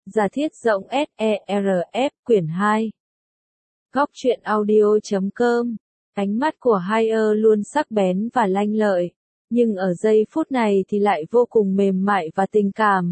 Giả thiết rộng SERF quyển 2. Góc truyện audio.com. Ánh mắt của Haier luôn sắc bén và lanh lợi, nhưng ở giây phút này thì lại vô cùng mềm mại và tình cảm.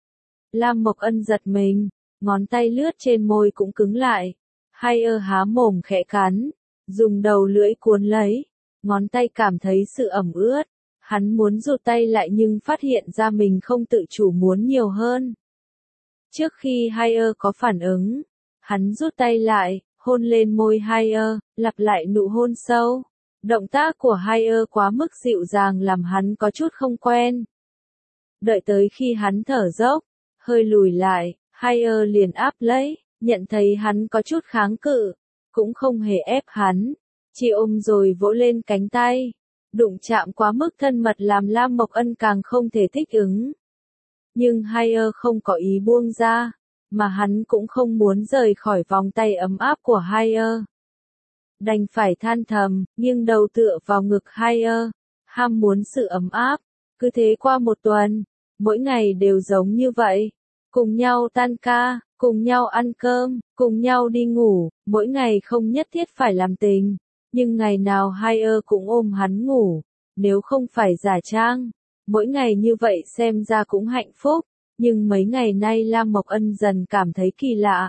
Lam Mộc Ân giật mình, ngón tay lướt trên môi cũng cứng lại. Haier há mồm khẽ cắn, dùng đầu lưỡi cuốn lấy, ngón tay cảm thấy sự ẩm ướt. Hắn muốn rụt tay lại nhưng phát hiện ra mình không tự chủ muốn nhiều hơn. Trước khi Haier có phản ứng, hắn rút tay lại, hôn lên môi Haier, lặp lại nụ hôn sâu. Động tác của Haier quá mức dịu dàng làm hắn có chút không quen. Đợi tới khi hắn thở dốc, hơi lùi lại, Haier liền áp lấy, nhận thấy hắn có chút kháng cự, cũng không hề ép hắn, chỉ ôm rồi vỗ lên cánh tay. Đụng chạm quá mức thân mật làm Lam Mộc Ân càng không thể thích ứng. Nhưng Haier không có ý buông ra, mà hắn cũng không muốn rời khỏi vòng tay ấm áp của Haier. Đành phải than thầm, nghiêng đầu tựa vào ngực Haier, ham muốn sự ấm áp. Cứ thế qua một tuần, mỗi ngày đều giống như vậy. Cùng nhau tan ca, cùng nhau ăn cơm, cùng nhau đi ngủ, mỗi ngày không nhất thiết phải làm tình. Nhưng ngày nào Haier cũng ôm hắn ngủ, nếu không phải giả trang. Mỗi ngày như vậy xem ra cũng hạnh phúc, nhưng mấy ngày nay Lam Mộc Ân dần cảm thấy kỳ lạ.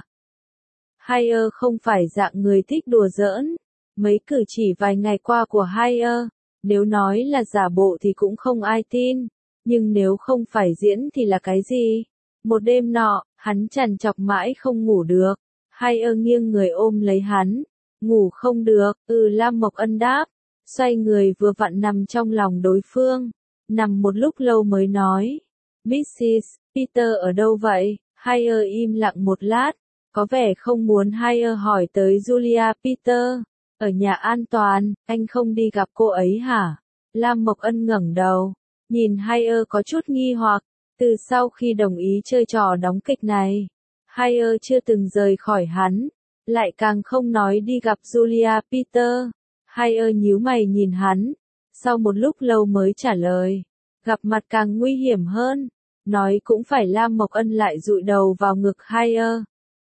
Haier không phải dạng người thích đùa giỡn. Mấy cử chỉ vài ngày qua của Haier, nếu nói là giả bộ thì cũng không ai tin, nhưng nếu không phải diễn thì là cái gì? Một đêm nọ, hắn trằn trọc mãi không ngủ được. Haier nghiêng người ôm lấy hắn. Ngủ không được, Lam Mộc Ân đáp. Xoay người vừa vặn nằm trong lòng đối phương. Nằm một lúc lâu mới nói. Mrs. Peter ở đâu vậy? Haier im lặng một lát. Có vẻ không muốn Haier hỏi tới Julia Peter. Ở nhà an toàn, anh không đi gặp cô ấy hả? Lam Mộc Ân ngẩng đầu. Nhìn Haier có chút nghi hoặc. Từ sau khi đồng ý chơi trò đóng kịch này, Haier chưa từng rời khỏi hắn. Lại càng không nói đi gặp Julia Peter. Haier nhíu mày nhìn hắn. Sau một lúc lâu mới trả lời. Gặp mặt càng nguy hiểm hơn. Nói cũng phải Lam Mộc Ân lại dụi đầu vào ngực Haier.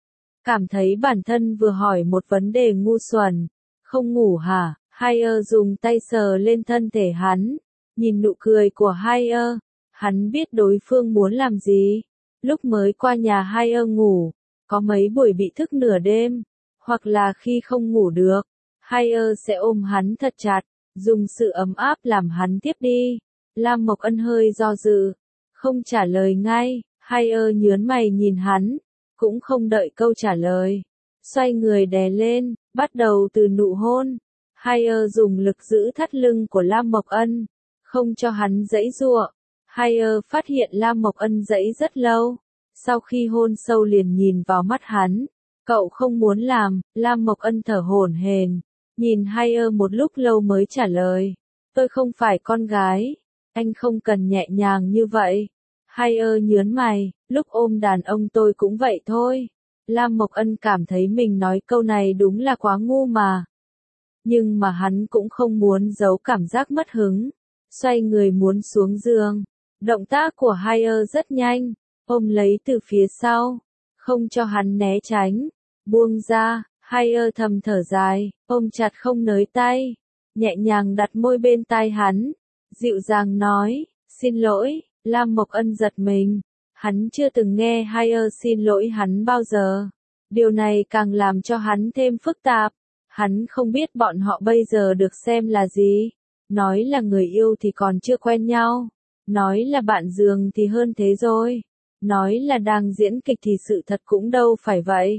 Cảm thấy bản thân vừa hỏi một vấn đề ngu xuẩn. Không ngủ hả? Haier dùng tay sờ lên thân thể hắn. Nhìn nụ cười của Haier. Hắn biết đối phương muốn làm gì. Lúc mới qua nhà Haier ngủ. Có mấy buổi bị thức nửa đêm. Hoặc là khi không ngủ được, Haier sẽ ôm hắn thật chặt, dùng sự ấm áp làm hắn tiếp đi. Lam Mộc Ân hơi do dự, không trả lời ngay. Haier nhướng mày nhìn hắn, cũng không đợi câu trả lời. Xoay người đè lên, bắt đầu từ nụ hôn. Haier dùng lực giữ thắt lưng của Lam Mộc Ân, không cho hắn giãy giụa. Haier phát hiện Lam Mộc Ân giãy rất lâu. Sau khi hôn sâu liền nhìn vào mắt hắn. Cậu không muốn làm, Lam Mộc Ân thở hổn hển, nhìn Haier một lúc lâu mới trả lời. Tôi không phải con gái, anh không cần nhẹ nhàng như vậy. Haier nhướng mày, lúc ôm đàn ông tôi cũng vậy thôi. Lam Mộc Ân cảm thấy mình nói câu này đúng là quá ngu mà. Nhưng mà hắn cũng không muốn giấu cảm giác mất hứng. Xoay người muốn xuống giường. Động tác của Haier rất nhanh, ôm lấy từ phía sau. Không cho hắn né tránh, buông ra, Haier thầm thở dài, ôm chặt không nới tay, nhẹ nhàng đặt môi bên tai hắn, dịu dàng nói, xin lỗi. Lam Mộc Ân giật mình, hắn chưa từng nghe Haier xin lỗi hắn bao giờ, điều này càng làm cho hắn thêm phức tạp, hắn không biết bọn họ bây giờ được xem là gì, nói là người yêu thì còn chưa quen nhau, nói là bạn giường thì hơn thế rồi. Nói là đang diễn kịch thì sự thật cũng đâu phải vậy.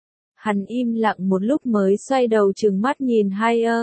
Hắn im lặng một lúc mới xoay đầu trừng mắt nhìn Haier.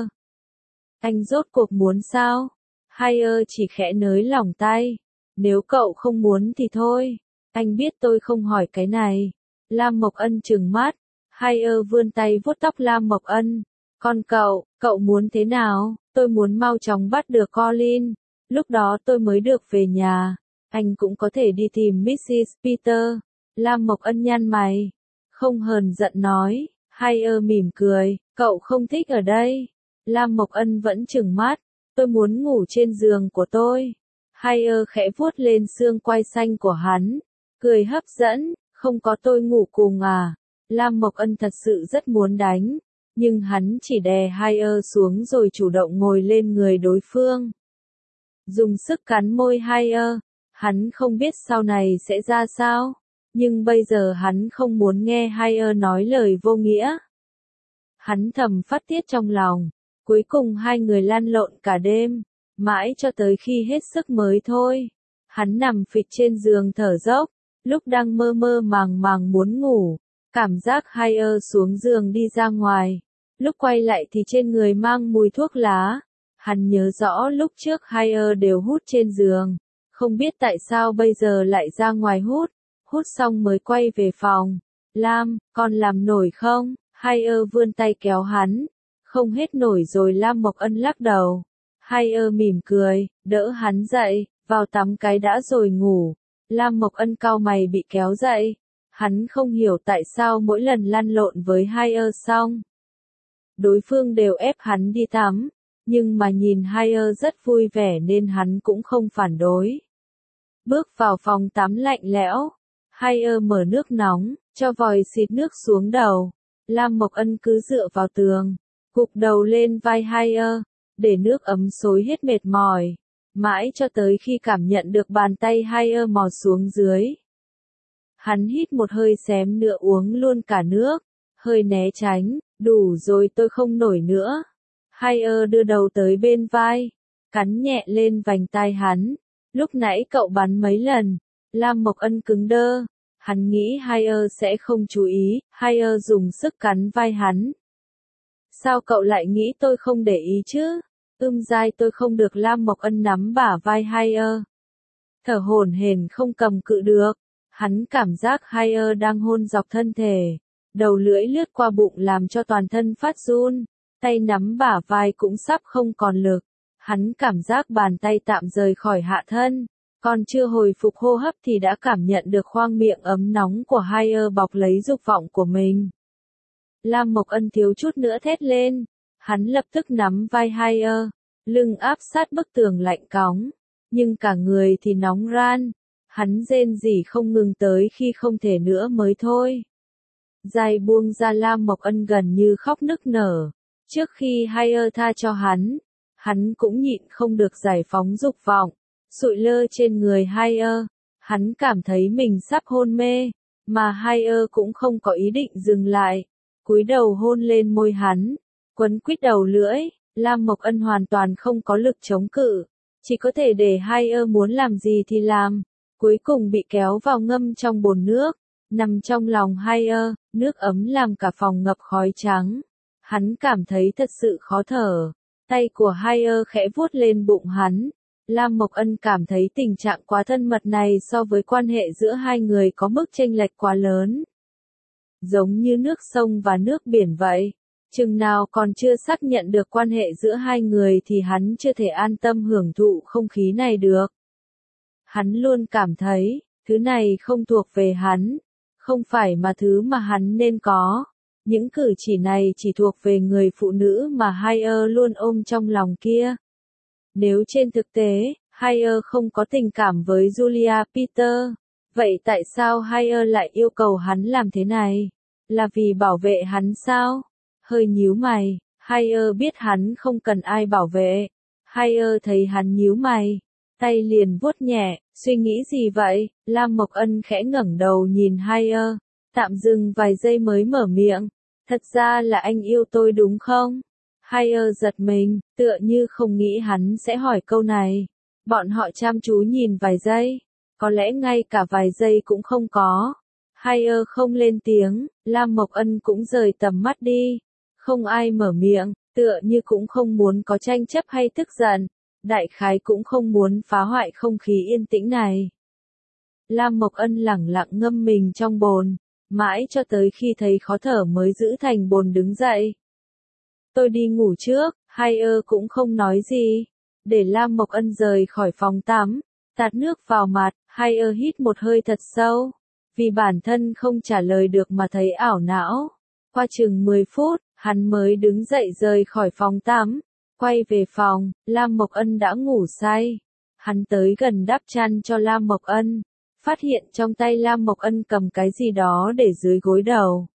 Anh rốt cuộc muốn sao? Haier chỉ khẽ nới lỏng tay. Nếu cậu không muốn thì thôi. Anh biết tôi không hỏi cái này. Lam Mộc Ân trừng mắt. Haier vươn tay vuốt tóc Lam Mộc Ân. Còn cậu muốn thế nào? Tôi muốn mau chóng bắt được Colin. Lúc đó tôi mới được về nhà. Anh cũng có thể đi tìm Mrs. Peter. Lam Mộc Ân nhăn mày. Không hờn giận nói. Haier mỉm cười. Cậu không thích ở đây. Lam Mộc Ân vẫn trừng mắt. Tôi muốn ngủ trên giường của tôi. Haier khẽ vuốt lên xương quai xanh của hắn. Cười hấp dẫn. Không có tôi ngủ cùng à? Lam Mộc Ân thật sự rất muốn đánh, nhưng hắn chỉ đè Haier xuống rồi chủ động ngồi lên người đối phương. Dùng sức cắn môi Haier, hắn không biết sau này sẽ ra sao, nhưng bây giờ hắn không muốn nghe Haier nói lời vô nghĩa. Hắn thầm phát tiết trong lòng, cuối cùng hai người lăn lộn cả đêm, mãi cho tới khi hết sức mới thôi. Hắn nằm phịch trên giường thở dốc, lúc đang mơ mơ màng màng muốn ngủ, cảm giác Haier xuống giường đi ra ngoài, lúc quay lại thì trên người mang mùi thuốc lá. Hắn nhớ rõ lúc trước Haier đều hút trên giường, không biết tại sao bây giờ lại ra ngoài hút, hút xong mới quay về phòng. Lam, con làm nổi không? Haier vươn tay kéo hắn, không hết nổi rồi. Lam Mộc Ân lắc đầu. Haier mỉm cười, đỡ hắn dậy, vào tắm cái đã rồi ngủ. Lam Mộc Ân cau mày bị kéo dậy, hắn không hiểu tại sao mỗi lần lăn lộn với Haier xong, đối phương đều ép hắn đi tắm, nhưng mà nhìn Haier rất vui vẻ nên hắn cũng không phản đối. Bước vào phòng tắm lạnh lẽo, Haier mở nước nóng, cho vòi xịt nước xuống đầu. Lam Mộc Ân cứ dựa vào tường, gục đầu lên vai Haier, để nước ấm xối hết mệt mỏi, mãi cho tới khi cảm nhận được bàn tay Haier mò xuống dưới. Hắn hít một hơi xém nữa uống luôn cả nước, hơi né tránh, đủ rồi tôi không nổi nữa. Haier đưa đầu tới bên vai, cắn nhẹ lên vành tai hắn. Lúc nãy cậu bắn mấy lần? Lam Mộc Ân cứng đơ, hắn nghĩ Haier sẽ không chú ý. Haier dùng sức cắn vai hắn. Sao cậu lại nghĩ tôi không để ý chứ? Dai tôi không được. Lam Mộc Ân nắm bả vai Haier, thở hổn hển không cầm cự được. Hắn cảm giác Haier đang hôn dọc thân thể, đầu lưỡi lướt qua bụng làm cho toàn thân phát run, tay nắm bả vai cũng sắp không còn lực. Hắn cảm giác bàn tay tạm rời khỏi hạ thân, còn chưa hồi phục hô hấp thì đã cảm nhận được khoang miệng ấm nóng của Haier bọc lấy dục vọng của mình. Lam Mộc Ân thiếu chút nữa thét lên, hắn lập tức nắm vai Haier, lưng áp sát bức tường lạnh cóng, nhưng cả người thì nóng ran. Hắn rên rỉ không ngừng tới khi không thể nữa mới thôi. Dài buông ra. Lam Mộc Ân gần như khóc nức nở. Trước khi Haier tha cho hắn cũng nhịn không được giải phóng dục vọng, sụi lơ trên người Haier. Hắn cảm thấy mình sắp hôn mê, mà Haier cũng không có ý định dừng lại, cúi đầu hôn lên môi hắn, quấn quýt đầu lưỡi. Lam Mộc Ân hoàn toàn không có lực chống cự, chỉ có thể để Haier muốn làm gì thì làm. Cuối cùng bị kéo vào ngâm trong bồn nước, nằm trong lòng Haier, nước ấm làm cả phòng ngập khói trắng. Hắn cảm thấy thật sự khó thở. Tay của Haier khẽ vuốt lên bụng hắn. Lam Mộc Ân cảm thấy tình trạng quá thân mật này so với quan hệ giữa hai người có mức chênh lệch quá lớn. Giống như nước sông và nước biển vậy. Chừng nào còn chưa xác nhận được quan hệ giữa hai người thì hắn chưa thể an tâm hưởng thụ không khí này được. Hắn luôn cảm thấy, thứ này không thuộc về hắn, không phải mà thứ mà hắn nên có. Những cử chỉ này chỉ thuộc về người phụ nữ mà Haier luôn ôm trong lòng kia. Nếu trên thực tế, Haier không có tình cảm với Julia Peter, vậy tại sao Haier lại yêu cầu hắn làm thế này? Là vì bảo vệ hắn sao? Hơi nhíu mày, Haier biết hắn không cần ai bảo vệ. Haier thấy hắn nhíu mày, tay liền vuốt nhẹ, suy nghĩ gì vậy? Lam Mộc Ân khẽ ngẩng đầu nhìn Haier, tạm dừng vài giây mới mở miệng. Thật ra là anh yêu tôi đúng không? Haier giật mình, tựa như không nghĩ hắn sẽ hỏi câu này. Bọn họ chăm chú nhìn vài giây, có lẽ ngay cả vài giây cũng không có. Haier không lên tiếng, Lam Mộc Ân cũng rời tầm mắt đi. Không ai mở miệng, tựa như cũng không muốn có tranh chấp hay tức giận. Đại khái cũng không muốn phá hoại không khí yên tĩnh này. Lam Mộc Ân lẳng lặng ngâm mình trong bồn, mãi cho tới khi thấy khó thở mới giữ thành bồn đứng dậy. Tôi đi ngủ trước. Haier cũng không nói gì, để Lam Mộc Ân rời khỏi phòng tắm, tạt nước vào mặt. Haier hít một hơi thật sâu, vì bản thân không trả lời được mà thấy ảo não. Qua chừng 10 phút, hắn mới đứng dậy rời khỏi phòng tắm. Quay về phòng, Lam Mộc Ân đã ngủ say. Hắn tới gần đắp chăn cho Lam Mộc Ân, phát hiện trong tay Lam Mộc Ân cầm cái gì đó để dưới gối đầu.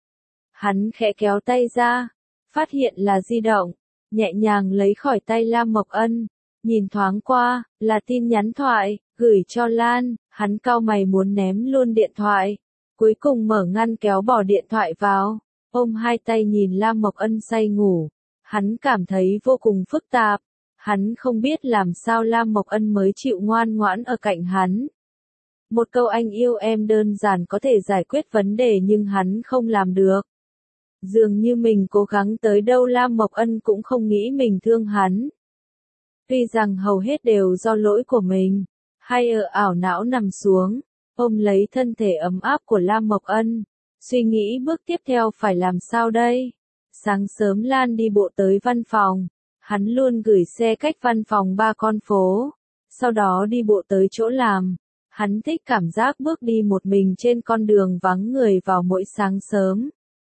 Hắn khẽ kéo tay ra, phát hiện là di động, nhẹ nhàng lấy khỏi tay Lam Mộc Ân, nhìn thoáng qua, là tin nhắn thoại, gửi cho Lan, hắn cau mày muốn ném luôn điện thoại, cuối cùng mở ngăn kéo bỏ điện thoại vào, ôm hai tay nhìn Lam Mộc Ân say ngủ, hắn cảm thấy vô cùng phức tạp, hắn không biết làm sao Lam Mộc Ân mới chịu ngoan ngoãn ở cạnh hắn. Một câu anh yêu em đơn giản có thể giải quyết vấn đề nhưng hắn không làm được. Dường như mình cố gắng tới đâu Lam Mộc Ân cũng không nghĩ mình thương hắn. Tuy rằng hầu hết đều do lỗi của mình, hay ảo não nằm xuống, ôm lấy thân thể ấm áp của Lam Mộc Ân, suy nghĩ bước tiếp theo phải làm sao đây. Sáng sớm Lan đi bộ tới văn phòng, hắn luôn gửi xe cách văn phòng 3 con phố, sau đó đi bộ tới chỗ làm. Hắn thích cảm giác bước đi một mình trên con đường vắng người vào mỗi sáng sớm.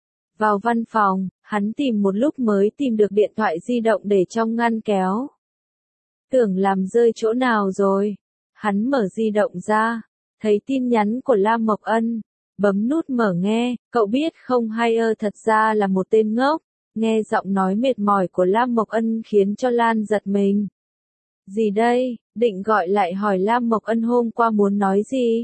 Vào văn phòng, hắn tìm một lúc mới tìm được điện thoại di động để trong ngăn kéo. Tưởng làm rơi chỗ nào rồi. Hắn mở di động ra, thấy tin nhắn của Lam Mộc Ân, bấm nút mở nghe, cậu biết không hay thật ra là một tên ngốc. Nghe giọng nói mệt mỏi của Lam Mộc Ân khiến cho Lan giật mình. Gì đây, định gọi lại hỏi Lam Mộc Ân hôm qua muốn nói gì?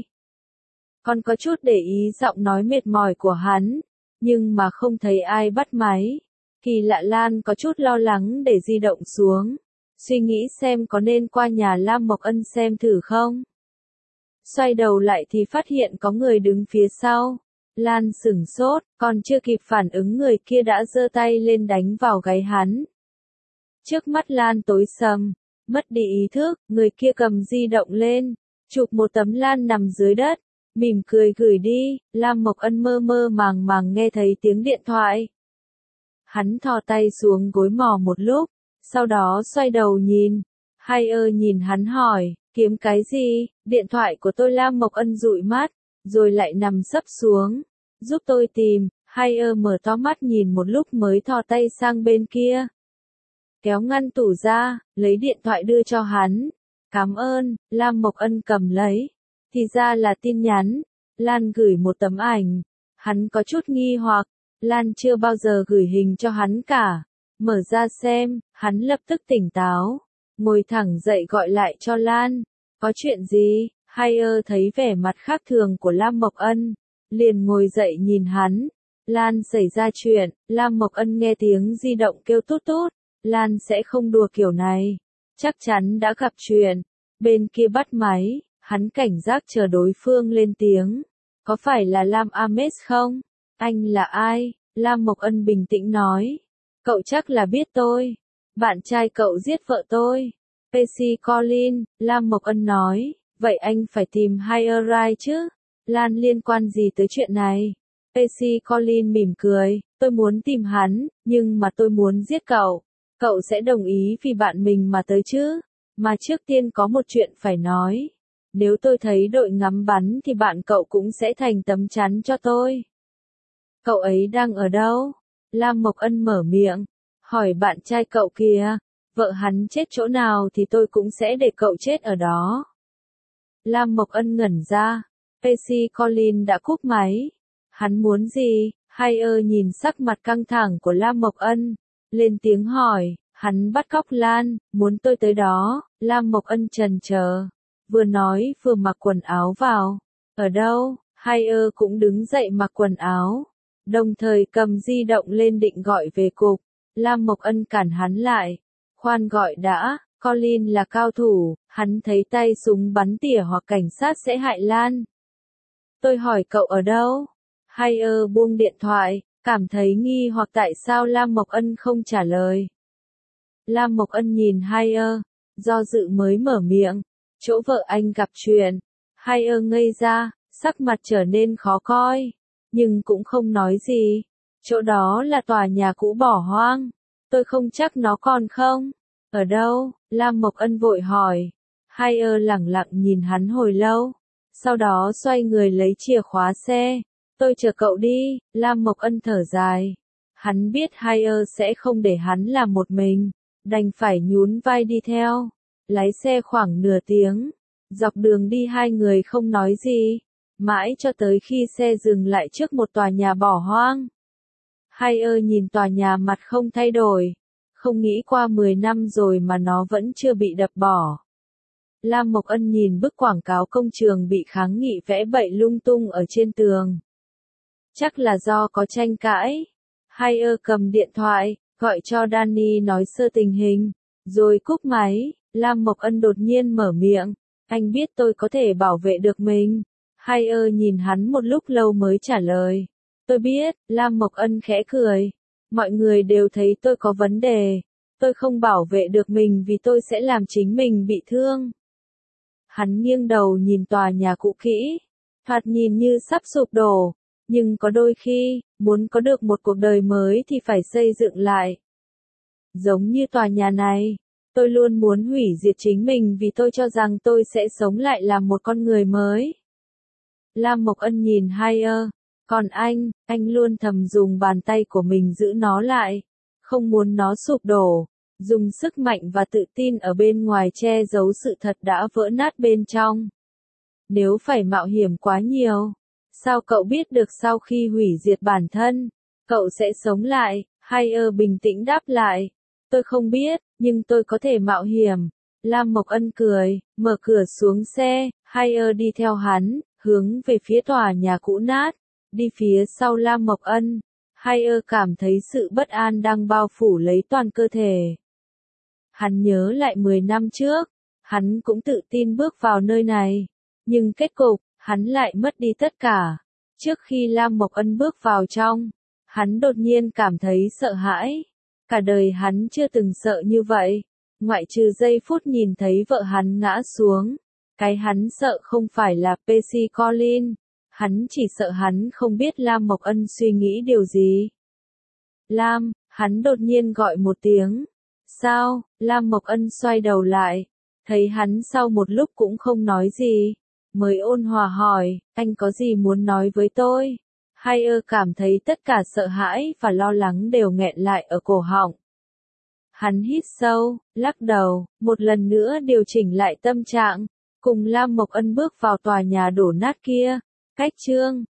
Con có chút để ý giọng nói mệt mỏi của hắn, nhưng mà không thấy ai bắt máy. Kỳ lạ Lan có chút lo lắng để di động xuống, suy nghĩ xem có nên qua nhà Lam Mộc Ân xem thử không. Xoay đầu lại thì phát hiện có người đứng phía sau. Lan sửng sốt, còn chưa kịp phản ứng người kia đã giơ tay lên đánh vào gáy hắn. Trước mắt Lan tối sầm, mất đi ý thức, người kia cầm di động lên, chụp một tấm Lan nằm dưới đất, mỉm cười gửi đi. Lam Mộc Ân mơ mơ màng màng nghe thấy tiếng điện thoại. Hắn thò tay xuống gối mò một lúc, sau đó xoay đầu nhìn. Hay nhìn hắn hỏi, kiếm cái gì? Điện thoại của tôi. Lam Mộc Ân dụi mắt, rồi lại nằm sấp xuống. Giúp tôi tìm. Hay mở to mắt nhìn một lúc mới thò tay sang bên kia. Kéo ngăn tủ ra, lấy điện thoại đưa cho hắn. Cảm ơn. Lam Mộc Ân cầm lấy. Thì ra là tin nhắn. Lan gửi một tấm ảnh. Hắn có chút nghi hoặc. Lan chưa bao giờ gửi hình cho hắn cả. Mở ra xem, hắn lập tức tỉnh táo. Ngồi thẳng dậy gọi lại cho Lan. Có chuyện gì? Hay thấy vẻ mặt khác thường của Lam Mộc Ân, liền ngồi dậy nhìn hắn. Lan xảy ra chuyện. Lam Mộc Ân nghe tiếng di động kêu tút tút. Lan sẽ không đùa kiểu này. Chắc chắn đã gặp chuyện. Bên kia bắt máy, hắn cảnh giác chờ đối phương lên tiếng. Có phải là Lam Ames không? Anh là ai? Lam Mộc Ân bình tĩnh nói. Cậu chắc là biết tôi. Bạn trai cậu giết vợ tôi. Pacey Collins. Lam Mộc Ân nói. Vậy anh phải tìm Higher Right chứ? Lan liên quan gì tới chuyện này? Pacey Collins mỉm cười. Tôi muốn tìm hắn, nhưng mà tôi muốn giết cậu. Cậu sẽ đồng ý vì bạn mình mà tới chứ? Mà trước tiên có một chuyện phải nói. Nếu tôi thấy đội ngắm bắn thì bạn cậu cũng sẽ thành tấm chắn cho tôi. Cậu ấy đang ở đâu? Lam Mộc Ân mở miệng. Hỏi bạn trai cậu kìa. Vợ hắn chết chỗ nào thì tôi cũng sẽ để cậu chết ở đó. Lam Mộc Ân ngẩn ra. Pacey Collins đã cúp máy. Hắn muốn gì? Hay nhìn sắc mặt căng thẳng của Lam Mộc Ân. Lên tiếng hỏi. Hắn bắt cóc Lan, muốn tôi tới đó. Lam Mộc Ân chần chờ. Vừa nói vừa mặc quần áo vào. Ở đâu? Hay cũng đứng dậy mặc quần áo. Đồng thời cầm di động lên định gọi về cục. Lam Mộc Ân cản hắn lại. Khoan gọi đã, Colin là cao thủ, hắn thấy tay súng bắn tỉa hoặc cảnh sát sẽ hại Lan. Tôi hỏi cậu ở đâu? Hay buông điện thoại, cảm thấy nghi hoặc tại sao Lam Mộc Ân không trả lời. Lam Mộc Ân nhìn Hay do dự mới mở miệng. Chỗ vợ anh gặp chuyện. Hay ngây ra, sắc mặt trở nên khó coi. Nhưng cũng không nói gì. Chỗ đó là tòa nhà cũ bỏ hoang. Tôi không chắc nó còn không. Ở đâu? Lam Mộc Ân vội hỏi. Hay lẳng lặng nhìn hắn hồi lâu. Sau đó xoay người lấy chìa khóa xe. Tôi chờ cậu đi. Lam Mộc Ân thở dài. Hắn biết Hay sẽ không để hắn làm một mình. Đành phải nhún vai đi theo. Lái xe khoảng nửa tiếng. Dọc đường đi hai người không nói gì, mãi cho tới khi xe dừng lại trước một tòa nhà bỏ hoang. Haier nhìn tòa nhà mặt không thay đổi, không nghĩ qua 10 năm rồi mà nó vẫn chưa bị đập bỏ. Lam Mộc Ân nhìn bức quảng cáo công trường bị kháng nghị vẽ bậy lung tung ở trên tường. Chắc là do có tranh cãi. Haier cầm điện thoại, gọi cho Danny nói sơ tình hình, rồi cúp máy. Lam Mộc Ân đột nhiên mở miệng, anh biết tôi có thể bảo vệ được mình. Haier nhìn hắn một lúc lâu mới trả lời. Tôi biết. Lam Mộc Ân khẽ cười. Mọi người đều thấy tôi có vấn đề. Tôi không bảo vệ được mình vì tôi sẽ làm chính mình bị thương. Hắn nghiêng đầu nhìn tòa nhà cũ kỹ, thoạt nhìn như sắp sụp đổ, nhưng có đôi khi, muốn có được một cuộc đời mới thì phải xây dựng lại. Giống như tòa nhà này, tôi luôn muốn hủy diệt chính mình vì tôi cho rằng tôi sẽ sống lại làm một con người mới. Lam Mộc Ân nhìn Haier, còn anh luôn thầm dùng bàn tay của mình giữ nó lại, không muốn nó sụp đổ. Dùng sức mạnh và tự tin ở bên ngoài che giấu sự thật đã vỡ nát bên trong. Nếu phải mạo hiểm quá nhiều, sao cậu biết được sau khi hủy diệt bản thân, cậu sẽ sống lại? Haier bình tĩnh đáp lại. Tôi không biết, nhưng tôi có thể mạo hiểm. Lam Mộc Ân cười, mở cửa xuống xe, Haier đi theo hắn, hướng về phía tòa nhà cũ nát. Đi phía sau Lam Mộc Ân, Haier cảm thấy sự bất an đang bao phủ lấy toàn cơ thể. Hắn nhớ lại 10 năm trước, hắn cũng tự tin bước vào nơi này, nhưng kết cục, hắn lại mất đi tất cả. Trước khi Lam Mộc Ân bước vào trong, hắn đột nhiên cảm thấy sợ hãi. Cả đời hắn chưa từng sợ như vậy, ngoại trừ giây phút nhìn thấy vợ hắn ngã xuống. Cái hắn sợ không phải là Percy Collins, hắn chỉ sợ hắn không biết Lam Mộc Ân suy nghĩ điều gì. Lam, hắn đột nhiên gọi một tiếng. Sao? Lam Mộc Ân xoay đầu lại, thấy hắn sau một lúc cũng không nói gì, mới ôn hòa hỏi, anh có gì muốn nói với tôi? Haier cảm thấy tất cả sợ hãi và lo lắng đều nghẹn lại ở cổ họng. Hắn hít sâu, lắc đầu, một lần nữa điều chỉnh lại tâm trạng, cùng Lam Mộc Ân bước vào tòa nhà đổ nát kia. Cách chương